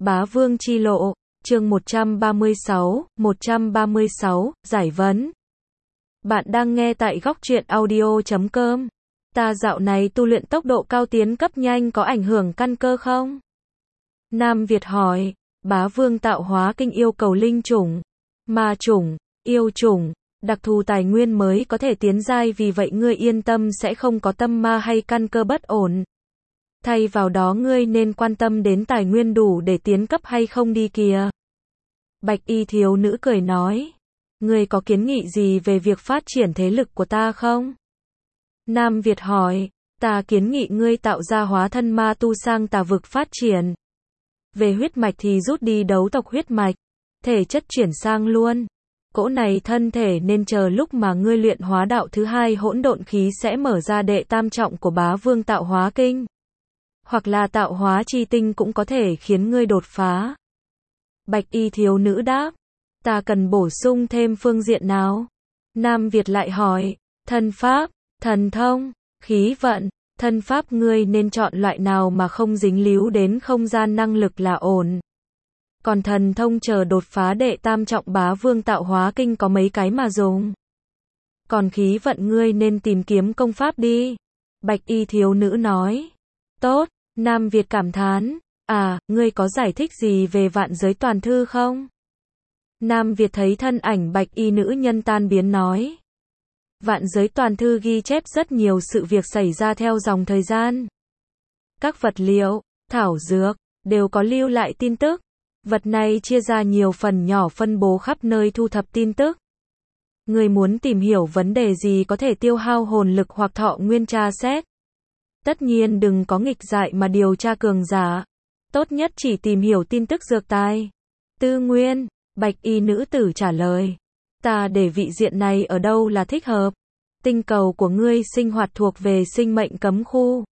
Bá Vương chi lộ, chương 136, giải vấn. Bạn đang nghe tại góc truyện audio.com. Ta dạo này tu luyện tốc độ cao tiến cấp nhanh có ảnh hưởng căn cơ không? Nam Việt hỏi. Bá Vương tạo hóa kinh yêu cầu linh chủng, ma chủng, yêu chủng, đặc thù tài nguyên mới có thể tiến giai, vì vậy ngươi yên tâm sẽ không có tâm ma hay căn cơ bất ổn. Thay vào đó ngươi nên quan tâm đến tài nguyên đủ để tiến cấp hay không đi kìa. Bạch y thiếu nữ cười nói. Ngươi có kiến nghị gì về việc phát triển thế lực của ta không? Nam Việt hỏi. Ta kiến nghị ngươi tạo ra hóa thân ma tu sang tà vực phát triển. Về huyết mạch thì rút đi đấu tộc huyết mạch. Thể chất chuyển sang luôn cỗ này thân thể, nên chờ lúc mà ngươi luyện hóa đạo thứ hai hỗn độn khí sẽ mở ra đệ tam trọng của Bá Vương tạo hóa kinh. Hoặc là tạo hóa chi tinh cũng có thể khiến ngươi đột phá. Bạch y thiếu nữ đáp. Ta cần bổ sung thêm phương diện nào? Nam Việt lại hỏi. Thân pháp, thần thông, khí vận, thân pháp ngươi nên chọn loại nào mà không dính líu đến không gian năng lực là ổn. Còn thần thông chờ đột phá đệ tam trọng Bá Vương tạo hóa kinh có mấy cái mà dùng. Còn khí vận ngươi nên tìm kiếm công pháp đi. Bạch y thiếu nữ nói. Tốt, Nam Việt cảm thán. À, ngươi có giải thích gì về vạn giới toàn thư không? Nam Việt thấy thân ảnh bạch y nữ nhân tan biến nói. Vạn giới toàn thư ghi chép rất nhiều sự việc xảy ra theo dòng thời gian. Các vật liệu, thảo dược, đều có lưu lại tin tức. Vật này chia ra nhiều phần nhỏ phân bố khắp nơi thu thập tin tức. Người muốn tìm hiểu vấn đề gì có thể tiêu hao hồn lực hoặc thọ nguyên tra xét. Tất nhiên đừng có nghịch dại mà điều tra cường giả. Tốt nhất chỉ tìm hiểu tin tức dược tài. Tư nguyên, bạch y nữ tử trả lời. Ta để vị diện này ở đâu là thích hợp? Tinh cầu của ngươi sinh hoạt thuộc về sinh mệnh cấm khu.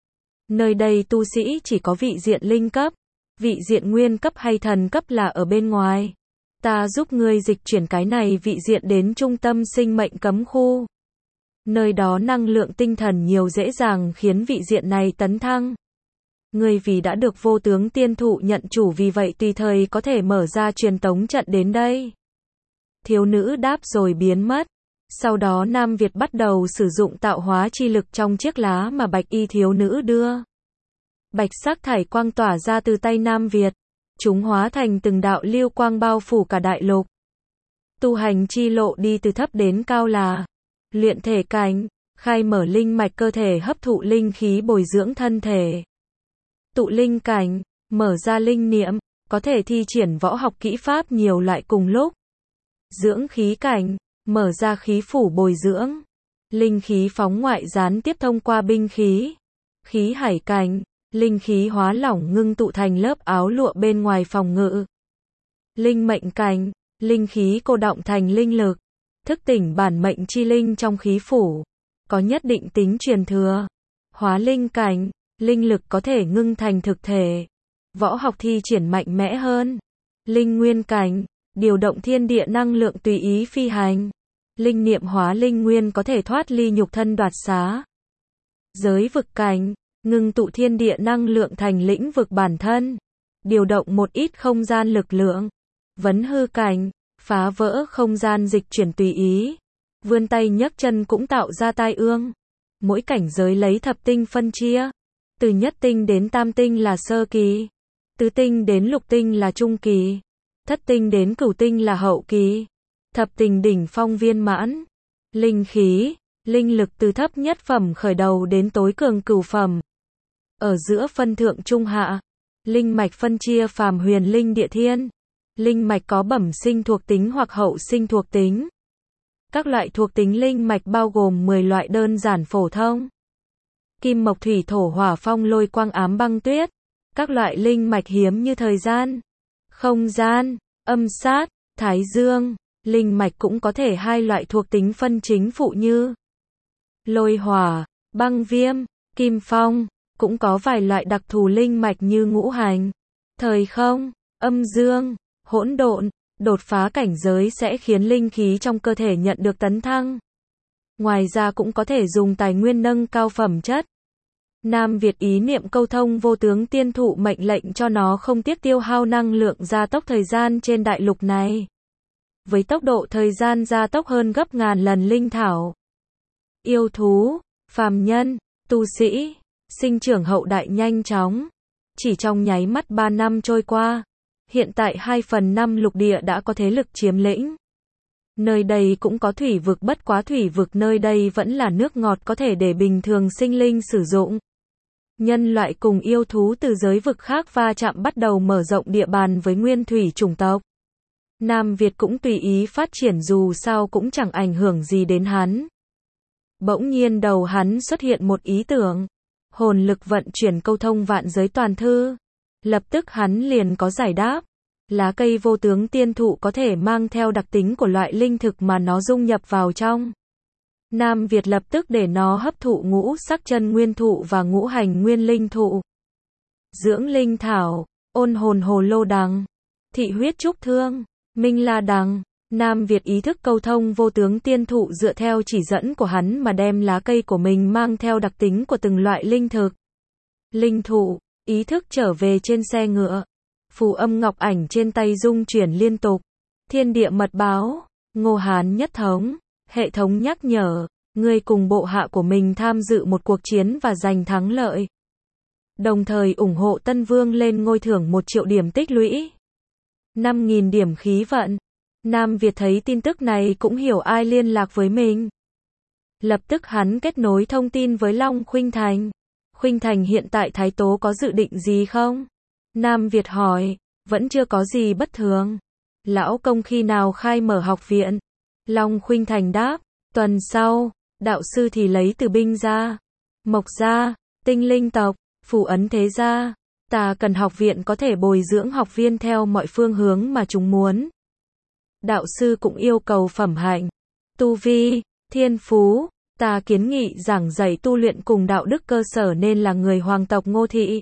Nơi đây tu sĩ chỉ có vị diện linh cấp. Vị diện nguyên cấp hay thần cấp là ở bên ngoài. Ta giúp ngươi dịch chuyển cái này vị diện đến trung tâm sinh mệnh cấm khu. Nơi đó năng lượng tinh thần nhiều, dễ dàng khiến vị diện này tấn thăng. Ngươi vì đã được vô tướng tiên thụ nhận chủ, vì vậy tùy thời có thể mở ra truyền tống trận đến đây. Thiếu nữ đáp rồi biến mất. Sau đó Nam Việt bắt đầu sử dụng tạo hóa chi lực trong chiếc lá mà bạch y thiếu nữ đưa. Bạch sắc thải quang tỏa ra từ tay Nam Việt. Chúng hóa thành từng đạo lưu quang bao phủ cả đại lục. Tu hành chi lộ đi từ thấp đến cao là luyện thể cảnh, khai mở linh mạch cơ thể, hấp thụ linh khí bồi dưỡng thân thể. Tụ linh cảnh, mở ra linh niệm, có thể thi triển võ học kỹ pháp nhiều loại cùng lúc. Dưỡng khí cảnh, mở ra khí phủ bồi dưỡng. Linh khí phóng ngoại gián tiếp thông qua binh khí. Khí hải cảnh, linh khí hóa lỏng ngưng tụ thành lớp áo lụa bên ngoài phòng ngự. Linh mệnh cảnh, linh khí cô đọng thành linh lực. Thức tỉnh bản mệnh chi linh trong khí phủ. Có nhất định tính truyền thừa. Hóa linh cảnh, linh lực có thể ngưng thành thực thể. Võ học thi triển mạnh mẽ hơn. Linh nguyên cảnh, điều động thiên địa năng lượng tùy ý phi hành. Linh niệm hóa linh nguyên, có thể thoát ly nhục thân đoạt xá. Giới vực cảnh, ngưng tụ thiên địa năng lượng thành lĩnh vực bản thân. Điều động một ít không gian lực lượng. Vấn hư cảnh, phá vỡ không gian dịch chuyển tùy ý. Vươn tay nhấc chân cũng tạo ra tai ương. Mỗi cảnh giới lấy thập tinh phân chia. Từ nhất tinh đến tam tinh là sơ kỳ. Tứ tinh đến lục tinh là trung kỳ. Thất tinh đến cửu tinh là hậu kỳ. Thập tinh đỉnh phong viên mãn. Linh khí, linh lực từ thấp nhất phẩm khởi đầu đến tối cường cửu phẩm. Ở giữa phân thượng trung hạ. Linh mạch phân chia phàm huyền linh địa thiên. Linh mạch có bẩm sinh thuộc tính hoặc hậu sinh thuộc tính. Các loại thuộc tính linh mạch bao gồm 10 loại đơn giản phổ thông. Kim mộc thủy thổ hỏa phong lôi quang ám băng tuyết. Các loại linh mạch hiếm như thời gian, không gian, âm sát, thái dương. Linh mạch cũng có thể hai loại thuộc tính phân chính phụ như lôi hỏa, băng viêm, kim phong. Cũng có vài loại đặc thù linh mạch như ngũ hành, thời không, âm dương, hỗn độn. Đột phá cảnh giới sẽ khiến linh khí trong cơ thể nhận được tấn thăng. Ngoài ra cũng có thể dùng tài nguyên nâng cao phẩm chất. Nam Việt ý niệm câu thông vô tướng tiên thụ mệnh lệnh cho nó không tiếc tiêu hao năng lượng gia tốc thời gian trên đại lục này. Với tốc độ thời gian gia tốc hơn gấp ngàn lần linh thảo. Yêu thú, phàm nhân, tu sĩ, sinh trưởng hậu đại nhanh chóng. Chỉ trong nháy mắt 3 năm trôi qua, hiện tại 2/5 lục địa đã có thế lực chiếm lĩnh. Nơi đây cũng có thủy vực, bất quá thủy vực nơi đây vẫn là nước ngọt có thể để bình thường sinh linh sử dụng. Nhân loại cùng yêu thú từ giới vực khác va chạm bắt đầu mở rộng địa bàn với nguyên thủy chủng tộc. Nam Việt cũng tùy ý phát triển dù sao cũng chẳng ảnh hưởng gì đến hắn. Bỗng nhiên đầu hắn xuất hiện một ý tưởng. Hồn lực vận chuyển câu thông vạn giới toàn thư. Lập tức hắn liền có giải đáp. Lá cây vô tướng tiên thụ có thể mang theo đặc tính của loại linh thực mà nó dung nhập vào trong. Nam Việt lập tức để nó hấp thụ ngũ sắc chân nguyên thụ và ngũ hành nguyên linh thụ. Dưỡng linh thảo, ôn hồn hồ lô đằng, thị huyết trúc thương, minh la đằng. Nam Việt ý thức câu thông vô tướng tiên thụ dựa theo chỉ dẫn của hắn mà đem lá cây của mình mang theo đặc tính của từng loại linh thực. Linh thụ, ý thức trở về trên xe ngựa. Phù âm ngọc ảnh trên tay rung chuyển liên tục. Thiên địa mật báo, Ngô Hán nhất thống. Hệ thống nhắc nhở, ngươi cùng bộ hạ của mình tham dự một cuộc chiến và giành thắng lợi. Đồng thời ủng hộ Tân Vương lên ngôi thưởng 1 triệu điểm tích lũy. 5.000 điểm khí vận. Nam Việt thấy tin tức này cũng hiểu ai liên lạc với mình. Lập tức hắn kết nối thông tin với Long Khuynh Thành. Khuynh Thành hiện tại Thái Tố có dự định gì không? Nam Việt hỏi, vẫn chưa có gì bất thường. Lão công khi nào khai mở học viện? Long Khuynh Thành đáp, tuần sau, đạo sư thì lấy từ binh gia, mộc gia, tinh linh tộc, phù ấn thế gia. Ta cần học viện có thể bồi dưỡng học viên theo mọi phương hướng mà chúng muốn. Đạo sư cũng yêu cầu phẩm hạnh, tu vi, thiên phú. Ta kiến nghị giảng dạy tu luyện cùng đạo đức cơ sở nên là người hoàng tộc Ngô Thị.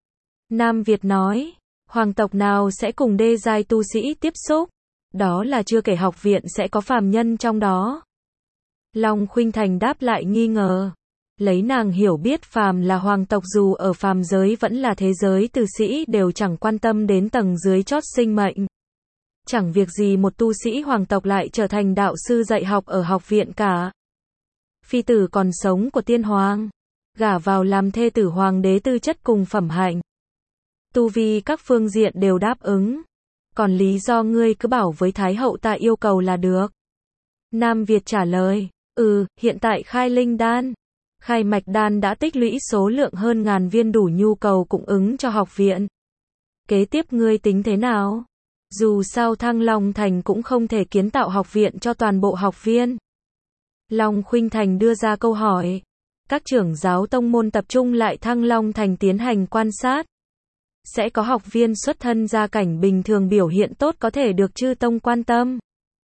Nam Việt nói, hoàng tộc nào sẽ cùng đê giai tu sĩ tiếp xúc? Đó là chưa kể học viện sẽ có phàm nhân trong đó. Long Khuynh Thành đáp lại nghi ngờ. Lấy nàng hiểu biết phàm là hoàng tộc dù ở phàm giới vẫn là thế giới tu sĩ đều chẳng quan tâm đến tầng dưới chót sinh mệnh. Chẳng việc gì một tu sĩ hoàng tộc lại trở thành đạo sư dạy học ở học viện cả. Phi tử còn sống của tiên hoàng, gả vào làm thê tử hoàng đế tư chất cùng phẩm hạnh. Tu vi các phương diện đều đáp ứng. Còn lý do ngươi cứ bảo với Thái hậu ta yêu cầu là được. Nam Việt trả lời, hiện tại khai linh đan, khai mạch đan đã tích lũy số lượng hơn 1000 viên đủ nhu cầu cung ứng cho học viện. Kế tiếp ngươi tính thế nào? Dù sao Thăng Long Thành cũng không thể kiến tạo học viện cho toàn bộ học viên. Long Khuynh Thành đưa ra câu hỏi. Các trưởng giáo tông môn tập trung lại Thăng Long Thành tiến hành quan sát. Sẽ có học viên xuất thân gia cảnh bình thường biểu hiện tốt có thể được chư tông quan tâm.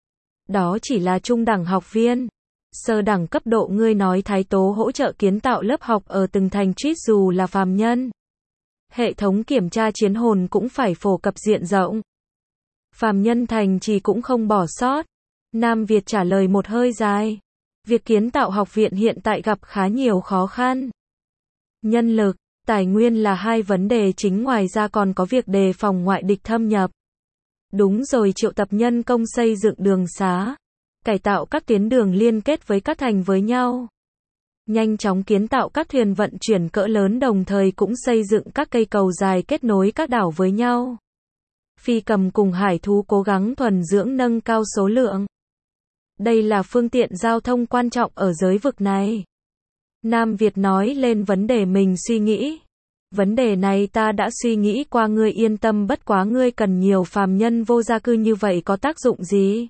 Đó chỉ là trung đẳng học viên. Sơ đẳng cấp độ ngươi nói Thái Tố hỗ trợ kiến tạo lớp học ở từng thành trít dù là phàm nhân. Hệ thống kiểm tra chiến hồn cũng phải phổ cập diện rộng. Phàm nhân thành trì cũng không bỏ sót. Nam Việt trả lời một hơi dài. Việc kiến tạo học viện hiện tại gặp khá nhiều khó khăn. Nhân lực, tài nguyên là hai vấn đề chính, ngoài ra còn có việc đề phòng ngoại địch thâm nhập. Đúng rồi, triệu tập nhân công xây dựng đường xá, cải tạo các tuyến đường liên kết với các thành với nhau. Nhanh chóng kiến tạo các thuyền vận chuyển cỡ lớn, đồng thời cũng xây dựng các cây cầu dài kết nối các đảo với nhau. Phi cầm cùng hải thú cố gắng thuần dưỡng nâng cao số lượng. Đây là phương tiện giao thông quan trọng ở giới vực này. Nam Việt nói lên vấn đề mình suy nghĩ. Vấn đề này ta đã suy nghĩ qua, ngươi yên tâm, bất quá ngươi cần nhiều phàm nhân vô gia cư như vậy có tác dụng gì?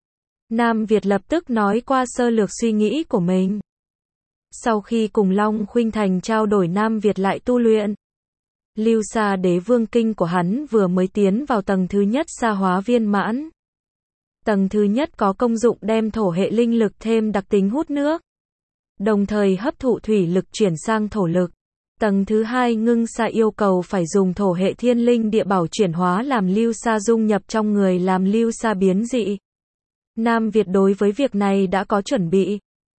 Nam Việt lập tức nói qua sơ lược suy nghĩ của mình. Sau khi cùng Long Khuynh Thành trao đổi, Nam Việt lại tu luyện. Lưu Sa Đế Vương kinh của hắn vừa mới tiến vào tầng thứ nhất Sa Hóa viên mãn. Tầng thứ nhất có công dụng đem thổ hệ linh lực thêm đặc tính hút nước, đồng thời hấp thụ thủy lực chuyển sang thổ lực. Tầng thứ hai Ngưng Sa yêu cầu phải dùng thổ hệ thiên linh địa bảo chuyển hóa làm Lưu Sa dung nhập trong người làm Lưu Sa biến dị. Nam Việt đối với việc này đã có chuẩn bị.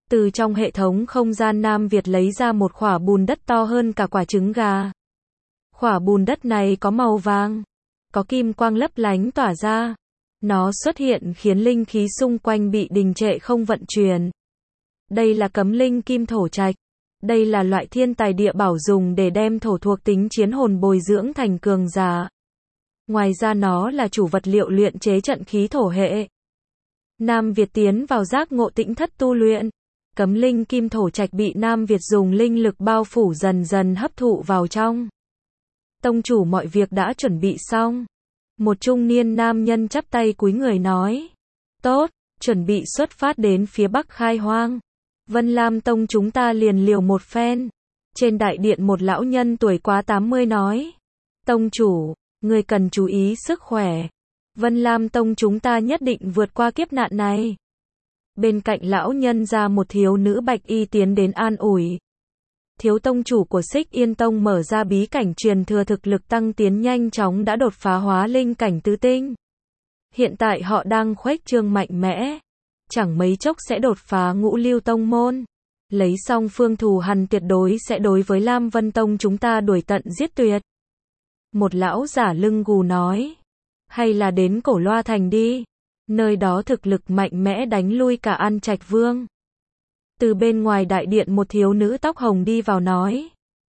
Từ trong hệ thống không gian Nam Việt lấy ra một khỏa bùn đất to hơn cả quả trứng gà. Khỏa bùn đất này có màu vàng, có kim quang lấp lánh tỏa ra. Nó xuất hiện khiến linh khí xung quanh bị đình trệ không vận chuyển. Đây là cấm linh kim thổ trạch. Đây là loại thiên tài địa bảo dùng để đem thổ thuộc tính chiến hồn bồi dưỡng thành cường giả. Ngoài ra nó là chủ vật liệu luyện chế trận khí thổ hệ. Nam Việt tiến vào giác ngộ tĩnh thất tu luyện. Cấm linh kim thổ trạch bị Nam Việt dùng linh lực bao phủ dần dần hấp thụ vào trong. Tông chủ mọi việc đã chuẩn bị xong. Một trung niên nam nhân chắp tay cúi người nói. Tốt, chuẩn bị xuất phát đến phía bắc khai hoang. Vân Lam Tông chúng ta liền liều một phen. Trên đại điện một lão nhân tuổi quá 80 nói. Tông chủ, người cần chú ý sức khỏe. Vân Lam Tông chúng ta nhất định vượt qua kiếp nạn này. Bên cạnh lão nhân ra một thiếu nữ bạch y tiến đến an ủi. Thiếu tông chủ của Xích Yên Tông mở ra bí cảnh truyền thừa thực lực tăng tiến nhanh chóng đã đột phá hóa linh cảnh tứ tinh. Hiện tại họ đang khuếch trương mạnh mẽ. Chẳng mấy chốc sẽ đột phá ngũ lưu tông môn. Lấy xong phương thù hằn tuyệt đối sẽ đối với Lam Vân Tông chúng ta đuổi tận giết tuyệt. Một lão giả lưng gù nói. Hay là đến Cổ Loa Thành đi. Nơi đó thực lực mạnh mẽ đánh lui cả An Trạch Vương. Từ bên ngoài đại điện một thiếu nữ tóc hồng đi vào nói.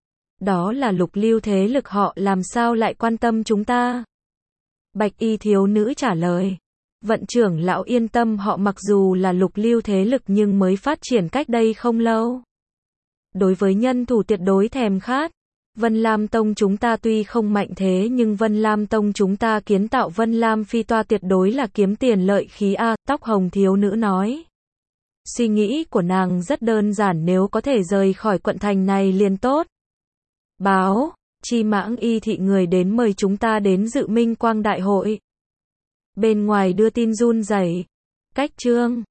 Đó là lục lưu thế lực họ làm sao lại quan tâm chúng ta. Bạch y thiếu nữ trả lời. Vận trưởng lão yên tâm họ mặc dù là lục lưu thế lực nhưng mới phát triển cách đây không lâu. Đối với nhân thủ tuyệt đối thèm khát. Vân Lam Tông chúng ta tuy không mạnh thế nhưng Vân Lam Tông chúng ta kiến tạo Vân Lam phi toa tuyệt đối là kiếm tiền lợi khí a. Tóc hồng thiếu nữ nói. Suy nghĩ của nàng rất đơn giản nếu có thể rời khỏi quận thành này liền tốt. Báo, Chi Mãng Y thị người đến mời chúng ta đến dự Minh Quang Đại hội. Bên ngoài đưa tin run rẩy. Cách chương